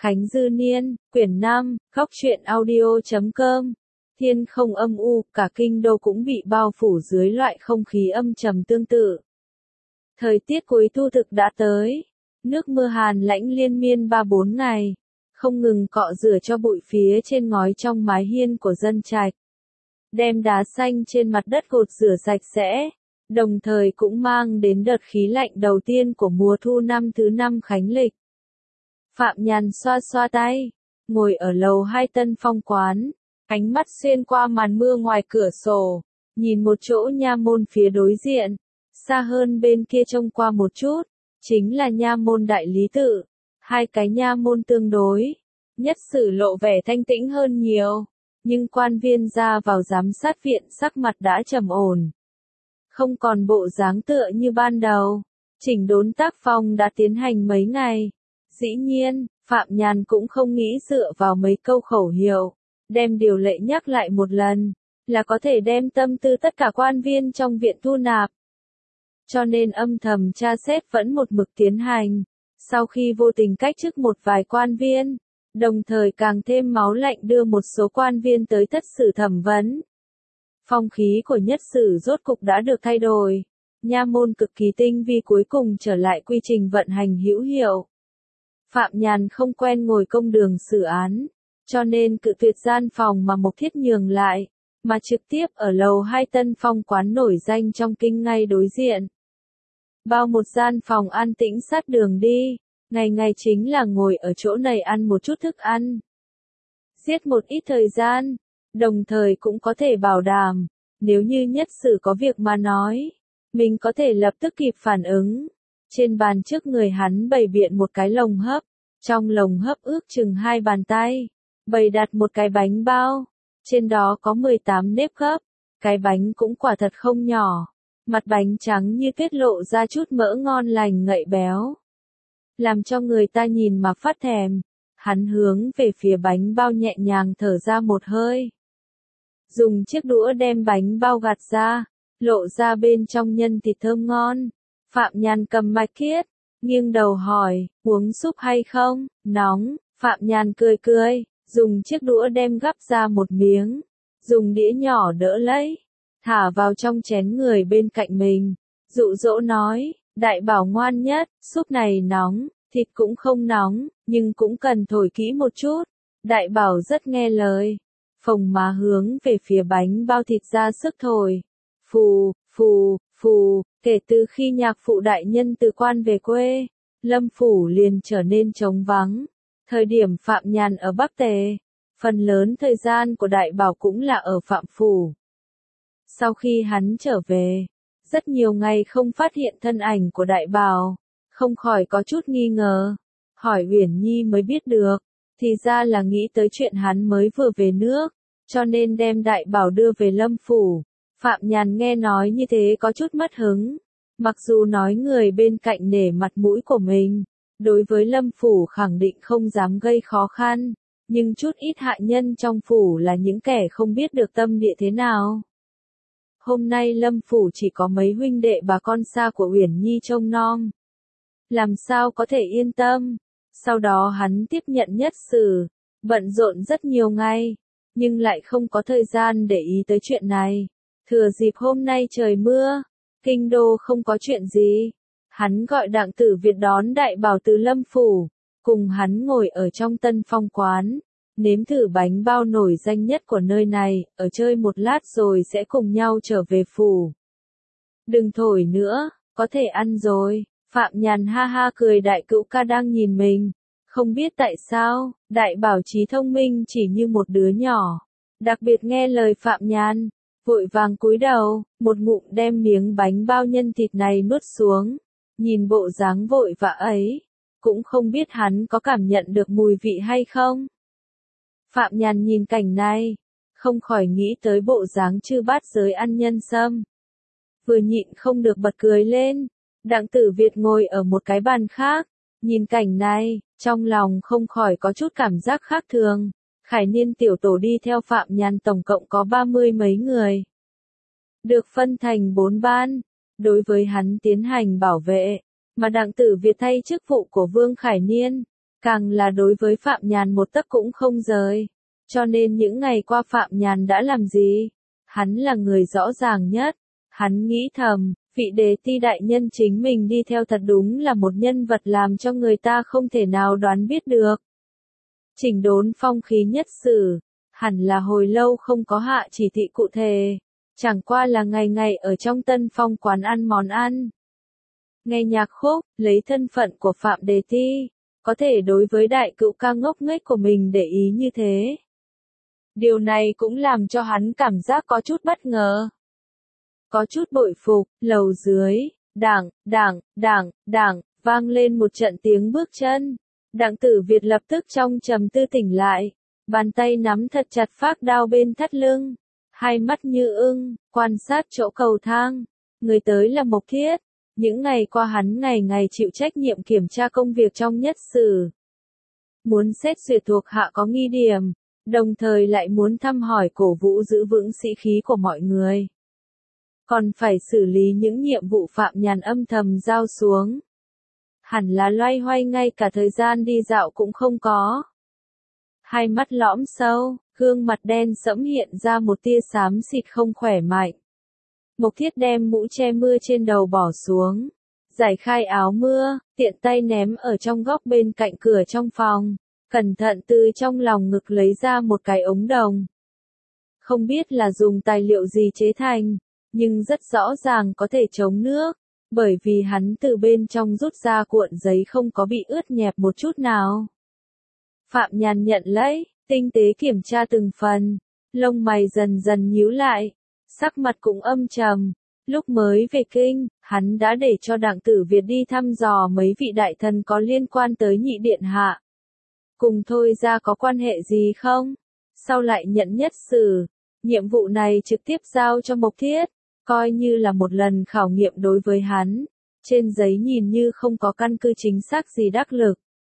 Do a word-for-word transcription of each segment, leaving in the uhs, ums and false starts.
Khánh Dư Niên, quyển năm, góc truyện audio chấm com. Thiên không âm u, cả kinh đô cũng bị bao phủ dưới loại không khí âm trầm tương tự. Thời tiết cuối thu thực đã tới, nước mưa hàn lãnh liên miên ba bốn ngày, không ngừng cọ rửa cho bụi phía trên ngói trong mái hiên của dân trạch. Đem đá xanh trên mặt đất gột rửa sạch sẽ, đồng thời cũng mang đến đợt khí lạnh đầu tiên của mùa thu năm thứ năm Khánh Lịch. Phạm Nhàn xoa xoa tay, ngồi ở lầu hai Tân Phong quán, ánh mắt xuyên qua màn mưa ngoài cửa sổ, nhìn một chỗ nha môn phía đối diện, xa hơn bên kia trông qua một chút, chính là nha môn Đại Lý Tự. Hai cái nha môn tương đối, Nhất Sử lộ vẻ thanh tĩnh hơn nhiều, nhưng quan viên ra vào giám sát viện sắc mặt đã trầm ổn. Không còn bộ dáng tựa như ban đầu, chỉnh đốn tác phong đã tiến hành mấy ngày. Dĩ nhiên, Phạm Nhàn cũng không nghĩ dựa vào mấy câu khẩu hiệu, đem điều lệ nhắc lại một lần, là có thể đem tâm tư tất cả quan viên trong viện thu nạp. Cho nên âm thầm tra xét vẫn một mực tiến hành, sau khi vô tình cách chức một vài quan viên, đồng thời càng thêm máu lạnh đưa một số quan viên tới thất xử thẩm vấn. Phong khí của Nhất Sử rốt cục đã được thay đổi, nha môn cực kỳ tinh vi cuối cùng trở lại quy trình vận hành hữu hiệu. Phạm Nhàn không quen ngồi công đường xử án, cho nên cự tuyệt gian phòng mà Mộc Thiết nhường lại, mà trực tiếp ở lầu hai Tân Phong quán nổi danh trong kinh ngay đối diện. Bao một gian phòng an tĩnh sát đường đi, ngày ngày chính là ngồi ở chỗ này ăn một chút thức ăn. Giết một ít thời gian, đồng thời cũng có thể bảo đảm, nếu như Nhất Sử có việc mà nói, mình có thể lập tức kịp phản ứng. Trên bàn trước người hắn bày biện một cái lồng hấp, trong lồng hấp ước chừng hai bàn tay, bày đặt một cái bánh bao, trên đó có mười tám nếp gấp, cái bánh cũng quả thật không nhỏ, mặt bánh trắng như tiết lộ ra chút mỡ ngon lành ngậy béo, làm cho người ta nhìn mà phát thèm. Hắn hướng về phía bánh bao nhẹ nhàng thở ra một hơi, dùng chiếc đũa đem bánh bao gạt ra, lộ ra bên trong nhân thịt thơm ngon. Phạm Nhàn cầm mạch khiết, nghiêng đầu hỏi, uống súp hay không, nóng. Phạm Nhàn cười cười, dùng chiếc đũa đem gắp ra một miếng, dùng đĩa nhỏ đỡ lấy, thả vào trong chén người bên cạnh mình, dụ dỗ nói, đại bảo ngoan nhất, súp này nóng, thịt cũng không nóng, nhưng cũng cần thổi kỹ một chút. Đại bảo rất nghe lời, phồng má hướng về phía bánh bao thịt ra sức thổi, phù, phù, phù. Kể từ khi nhạc phụ đại nhân từ quan về quê, Lâm phủ liền trở nên trống vắng. Thời điểm Phạm Nhàn ở Bắc Tề, phần lớn thời gian của đại bảo cũng là ở Phạm phủ. Sau khi hắn trở về, rất nhiều ngày không phát hiện thân ảnh của đại bảo, không khỏi có chút nghi ngờ. Hỏi Uyển Nhi mới biết được, thì ra là nghĩ tới chuyện hắn mới vừa về nước, cho nên đem đại bảo đưa về Lâm phủ. Phạm Nhàn nghe nói như thế có chút mất hứng, mặc dù nói người bên cạnh nể mặt mũi của mình, đối với Lâm phủ khẳng định không dám gây khó khăn, nhưng chút ít hạ nhân trong phủ là những kẻ không biết được tâm địa thế nào. Hôm nay Lâm phủ chỉ có mấy huynh đệ bà con xa của Uyển Nhi trông nom, làm sao có thể yên tâm. Sau đó hắn tiếp nhận Nhất Sử, bận rộn rất nhiều ngày, nhưng lại không có thời gian để ý tới chuyện này. Thừa dịp hôm nay trời mưa, kinh đô không có chuyện gì, hắn gọi Đặng Tử Việt đón đại bảo từ Lâm phủ, cùng hắn ngồi ở trong Tân Phong quán, nếm thử bánh bao nổi danh nhất của nơi này, ở chơi một lát rồi sẽ cùng nhau trở về phủ. Đừng thổi nữa, có thể ăn rồi. Phạm Nhàn ha ha cười, đại cữu ca đang nhìn mình, không biết tại sao, đại bảo trí thông minh chỉ như một đứa nhỏ, đặc biệt nghe lời Phạm Nhàn. Vội vàng cúi đầu, một ngụm đem miếng bánh bao nhân thịt này nuốt xuống, nhìn bộ dáng vội vã ấy, cũng không biết hắn có cảm nhận được mùi vị hay không. Phạm Nhàn nhìn cảnh này, không khỏi nghĩ tới bộ dáng chư bát giới ăn nhân sâm. Vừa nhịn không được bật cười lên. Đặng Tử Việt ngồi ở một cái bàn khác, nhìn cảnh này, trong lòng không khỏi có chút cảm giác khác thường. Khải Niên tiểu tổ đi theo Phạm Nhàn tổng cộng có ba mươi mấy người, được phân thành bốn ban, đối với hắn tiến hành bảo vệ, mà Đặng Tử Việt thay chức vụ của Vương Khải Niên. càng là đối với Phạm Nhàn một tấc cũng không rời. Cho nên những ngày qua Phạm Nhàn đã làm gì? Hắn là người rõ ràng nhất. Hắn nghĩ thầm, vị Đề Ti đại nhân chính mình đi theo thật đúng là một nhân vật làm cho người ta không thể nào đoán biết được. Chỉnh đốn phong khí nhất sử, hẳn là hồi lâu không có hạ chỉ thị cụ thể, chẳng qua là ngày ngày ở trong Tân Phong quán ăn món ăn. Nghe nhạc khúc, lấy thân phận của Phạm Đề Ti, có thể đối với đại cựu ca ngốc nghếch của mình để ý như thế. Điều này cũng làm cho hắn cảm giác có chút bất ngờ. Có chút bội phục, lầu dưới, đảng, đảng, đảng, đảng, vang lên một trận tiếng bước chân. Đặng Tử Việt lập tức trong trầm tư tỉnh lại, bàn tay nắm thật chặt phác đao bên thắt lưng, hai mắt như ưng, quan sát chỗ cầu thang. Người tới là Mộc Thiết, những ngày qua hắn ngày ngày chịu trách nhiệm kiểm tra công việc trong nhất sử. Muốn xét duyệt thuộc hạ có nghi điểm, đồng thời lại muốn thăm hỏi cổ vũ giữ vững sĩ khí của mọi người. Còn phải xử lý những nhiệm vụ Phạm Nhàn âm thầm giao xuống. Hẳn là loay hoay ngay cả thời gian đi dạo cũng không có. Hai mắt lõm sâu, gương mặt đen sẫm hiện ra một tia xám xịt không khỏe mạnh. Mộc Thiết đem mũ che mưa trên đầu bỏ xuống, giải khai áo mưa, tiện tay ném ở trong góc bên cạnh cửa trong phòng, cẩn thận từ trong lòng ngực lấy ra một cái ống đồng. Không biết là dùng tài liệu gì chế thành, nhưng rất rõ ràng có thể chống nước, bởi vì hắn từ bên trong rút ra cuộn giấy không có bị ướt nhẹp một chút nào. Phạm Nhàn nhận lấy, tinh tế kiểm tra từng phần, lông mày dần dần nhíu lại, sắc mặt cũng âm trầm. Lúc mới về kinh, hắn đã để cho Đặng Tử Việt đi thăm dò mấy vị đại thần có liên quan tới nhị điện hạ. Cùng Thôi Gia có quan hệ gì không? Sau lại nhận nhất sử, nhiệm vụ này trực tiếp giao cho Mộc Thiết, coi như là một lần khảo nghiệm đối với hắn. Trên giấy nhìn như không có căn cứ chính xác gì đắc lực.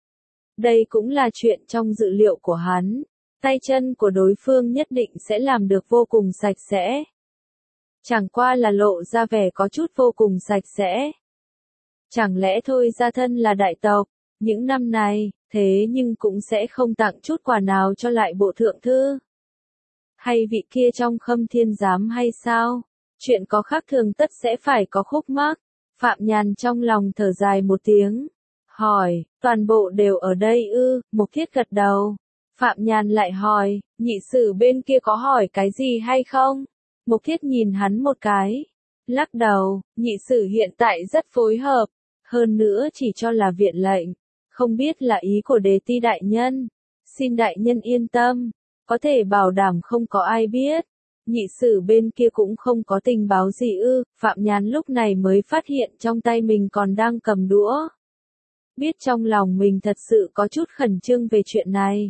Đây cũng là chuyện trong dự liệu của hắn, tay chân của đối phương nhất định sẽ làm được vô cùng sạch sẽ. Chẳng qua là lộ ra vẻ có chút vô cùng sạch sẽ. Chẳng lẽ Thôi Gia thân là đại tộc, những năm này, thế nhưng cũng sẽ không tặng chút quà nào cho lại bộ thượng thư? Hay vị kia trong Khâm Thiên Giám hay sao? Chuyện có khác thường tất sẽ phải có khúc mắc. Phạm Nhàn trong lòng thở dài một tiếng, hỏi, toàn bộ đều ở đây ư? Mộc Thiết gật đầu. Phạm Nhàn lại hỏi, nhị sử bên kia có hỏi cái gì hay không? Mộc Thiết nhìn hắn một cái, lắc đầu, nhị sử hiện tại rất phối hợp, hơn nữa chỉ cho là viện lệnh, không biết là ý của Đề Ti đại nhân. Xin đại nhân yên tâm, có thể bảo đảm không có ai biết. Nhị sử bên kia cũng không có tình báo gì ư? Phạm Nhàn lúc này mới phát hiện trong tay mình còn đang cầm đũa. Biết trong lòng mình thật sự có chút khẩn trương về chuyện này.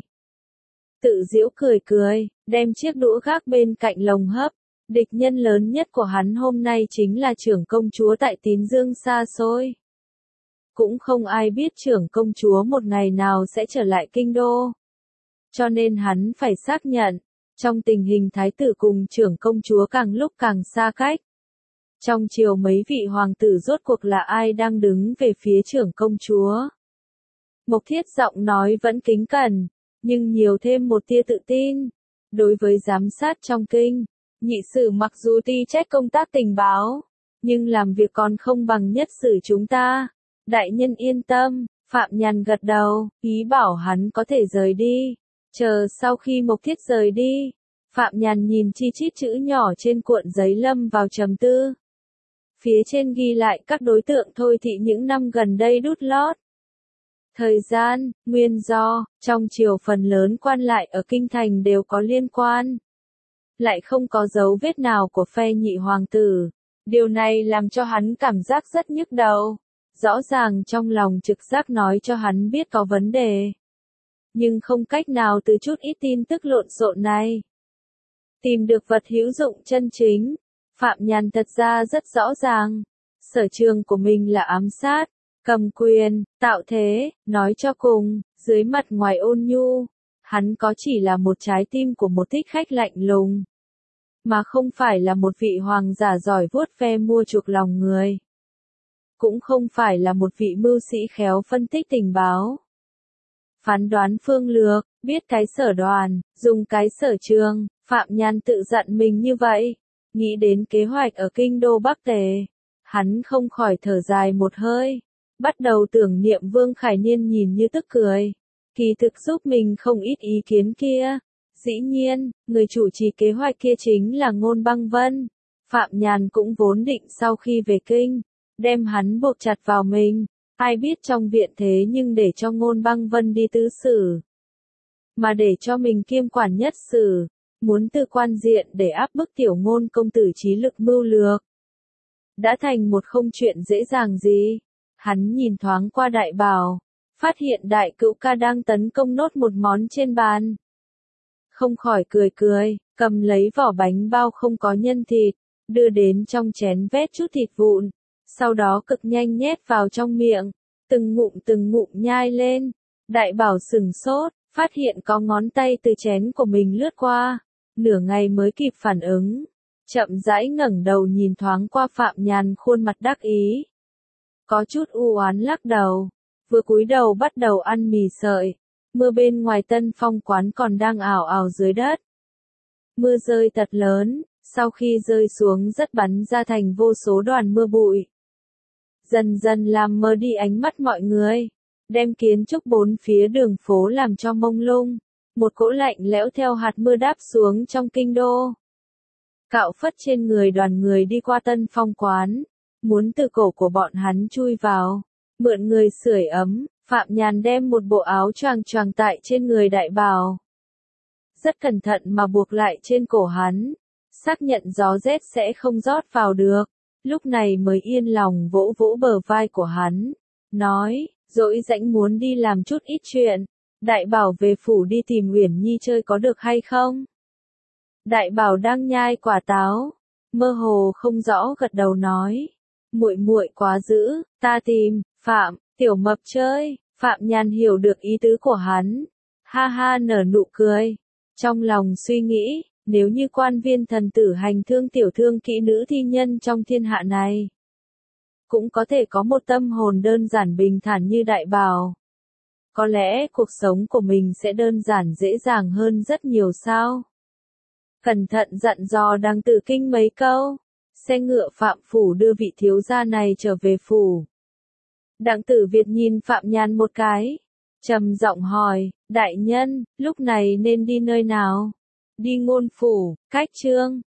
Tự giễu cười cười, đem chiếc đũa gác bên cạnh lồng hấp. Địch nhân lớn nhất của hắn hôm nay chính là trưởng công chúa tại Tín Dương xa xôi. Cũng không ai biết trưởng công chúa một ngày nào sẽ trở lại kinh đô. Cho nên hắn phải xác nhận, trong tình hình thái tử cùng trưởng công chúa càng lúc càng xa cách. Trong triều mấy vị hoàng tử rốt cuộc là ai đang đứng về phía trưởng công chúa? Mộc Thiết giọng nói vẫn kính cẩn, nhưng nhiều thêm một tia tự tin. Đối với giám sát trong kinh, nhị sử mặc dù ti trách công tác tình báo, nhưng làm việc còn không bằng nhất sử chúng ta. Đại nhân yên tâm, Phạm Nhàn gật đầu, ý bảo hắn có thể rời đi. Chờ sau khi Mộc Thiết rời đi, Phạm Nhàn nhìn chi chít chữ nhỏ trên cuộn giấy lâm vào trầm tư. Phía trên ghi lại các đối tượng Thôi thị những năm gần đây đút lót. Thời gian, nguyên do, trong triều phần lớn quan lại ở kinh thành đều có liên quan. Lại không có dấu vết nào của phe nhị hoàng tử. Điều này làm cho hắn cảm giác rất nhức đầu. Rõ ràng trong lòng trực giác nói cho hắn biết có vấn đề. Nhưng không cách nào từ chút ít tin tức lộn xộn này tìm được vật hữu dụng chân chính. Phạm Nhàn thật ra rất rõ ràng. Sở trường của mình là ám sát, cầm quyền, tạo thế, nói cho cùng, dưới mặt ngoài ôn nhu. Hắn có chỉ là một trái tim của một thích khách lạnh lùng. Mà không phải là một vị hoàng giả giỏi vuốt ve mua chuộc lòng người. Cũng không phải là một vị mưu sĩ khéo phân tích tình báo. phán đoán phương lược, biết cái sở đoàn, dùng cái sở trường, Phạm Nhan tự dặn mình như vậy. Nghĩ đến kế hoạch ở kinh đô Bắc Tề, hắn không khỏi thở dài một hơi, bắt đầu tưởng niệm Vương Khải Niên nhìn như tức cười, kỳ thực giúp mình không ít ý kiến kia. Dĩ nhiên, người chủ trì kế hoạch kia chính là Ngôn Băng Vân. Phạm Nhan cũng vốn định sau khi về kinh, đem hắn buộc chặt vào mình, ai biết trong viện thế nhưng để cho Ngôn Băng Vân đi tứ xử, mà để cho mình kiêm quản nhất xử, muốn từ quan diện để áp bức tiểu Ngôn công tử trí lực mưu lược. Đã thành một không chuyện dễ dàng gì. Hắn nhìn thoáng qua Đại Bảo, phát hiện Đại Cữu ca đang tấn công nốt một món trên bàn. Không khỏi cười cười, cầm lấy vỏ bánh bao không có nhân thịt, đưa đến trong chén vét chút thịt vụn, sau đó cực nhanh nhét vào trong miệng, từng ngụm từng ngụm nhai lên. Đại Bảo sừng sốt, phát hiện có ngón tay từ chén của mình lướt qua, nửa ngày mới kịp phản ứng, chậm rãi ngẩng đầu nhìn thoáng qua Phạm Nhan khuôn mặt đắc ý, có chút u oán lắc đầu, vừa cúi đầu bắt đầu ăn mì sợi. Mưa bên ngoài Tân Phong quán còn đang ảo ảo dưới đất. Mưa rơi thật lớn, sau khi rơi xuống rất bắn ra thành vô số đoàn mưa bụi. Dần dần làm mờ đi ánh mắt mọi người, đem kiến trúc bốn phía đường phố làm cho mông lung. Một cỗ lạnh lẽo theo hạt mưa đáp xuống trong kinh đô. Cạo phất trên người đoàn người đi qua Tân Phong quán, muốn từ cổ của bọn hắn chui vào, mượn người sưởi ấm. Phạm Nhan đem một bộ áo choàng choàng tại trên người Đại Bảo, rất cẩn thận mà buộc lại trên cổ hắn, xác nhận gió rét sẽ không rót vào được, lúc này mới yên lòng vỗ vỗ bờ vai của hắn, nói, dỗi rãnh muốn đi làm chút ít chuyện, Đại Bảo về phủ đi tìm Uyển Nhi chơi có được hay không? Đại Bảo đang nhai quả táo, mơ hồ không rõ gật đầu nói, muội muội quá dữ, ta tìm Phạm Tiểu Mập chơi. Phạm Nhan hiểu được ý tứ của hắn, ha ha nở nụ cười, trong lòng suy nghĩ, nếu như quan viên thần tử hành thương tiểu thương kỹ nữ thi nhân trong thiên hạ này, cũng có thể có một tâm hồn đơn giản bình thản như Đại Bảo, có lẽ cuộc sống của mình sẽ đơn giản dễ dàng hơn rất nhiều sao. Cẩn thận dặn dò Đằng Tử Kinh mấy câu, xe ngựa Phạm phủ đưa vị thiếu gia này trở về phủ. Đặng Tử Việt nhìn Phạm Nhan một cái, trầm giọng hỏi, đại nhân, lúc này nên đi nơi nào? Đi Ngôn phủ, cách Trương,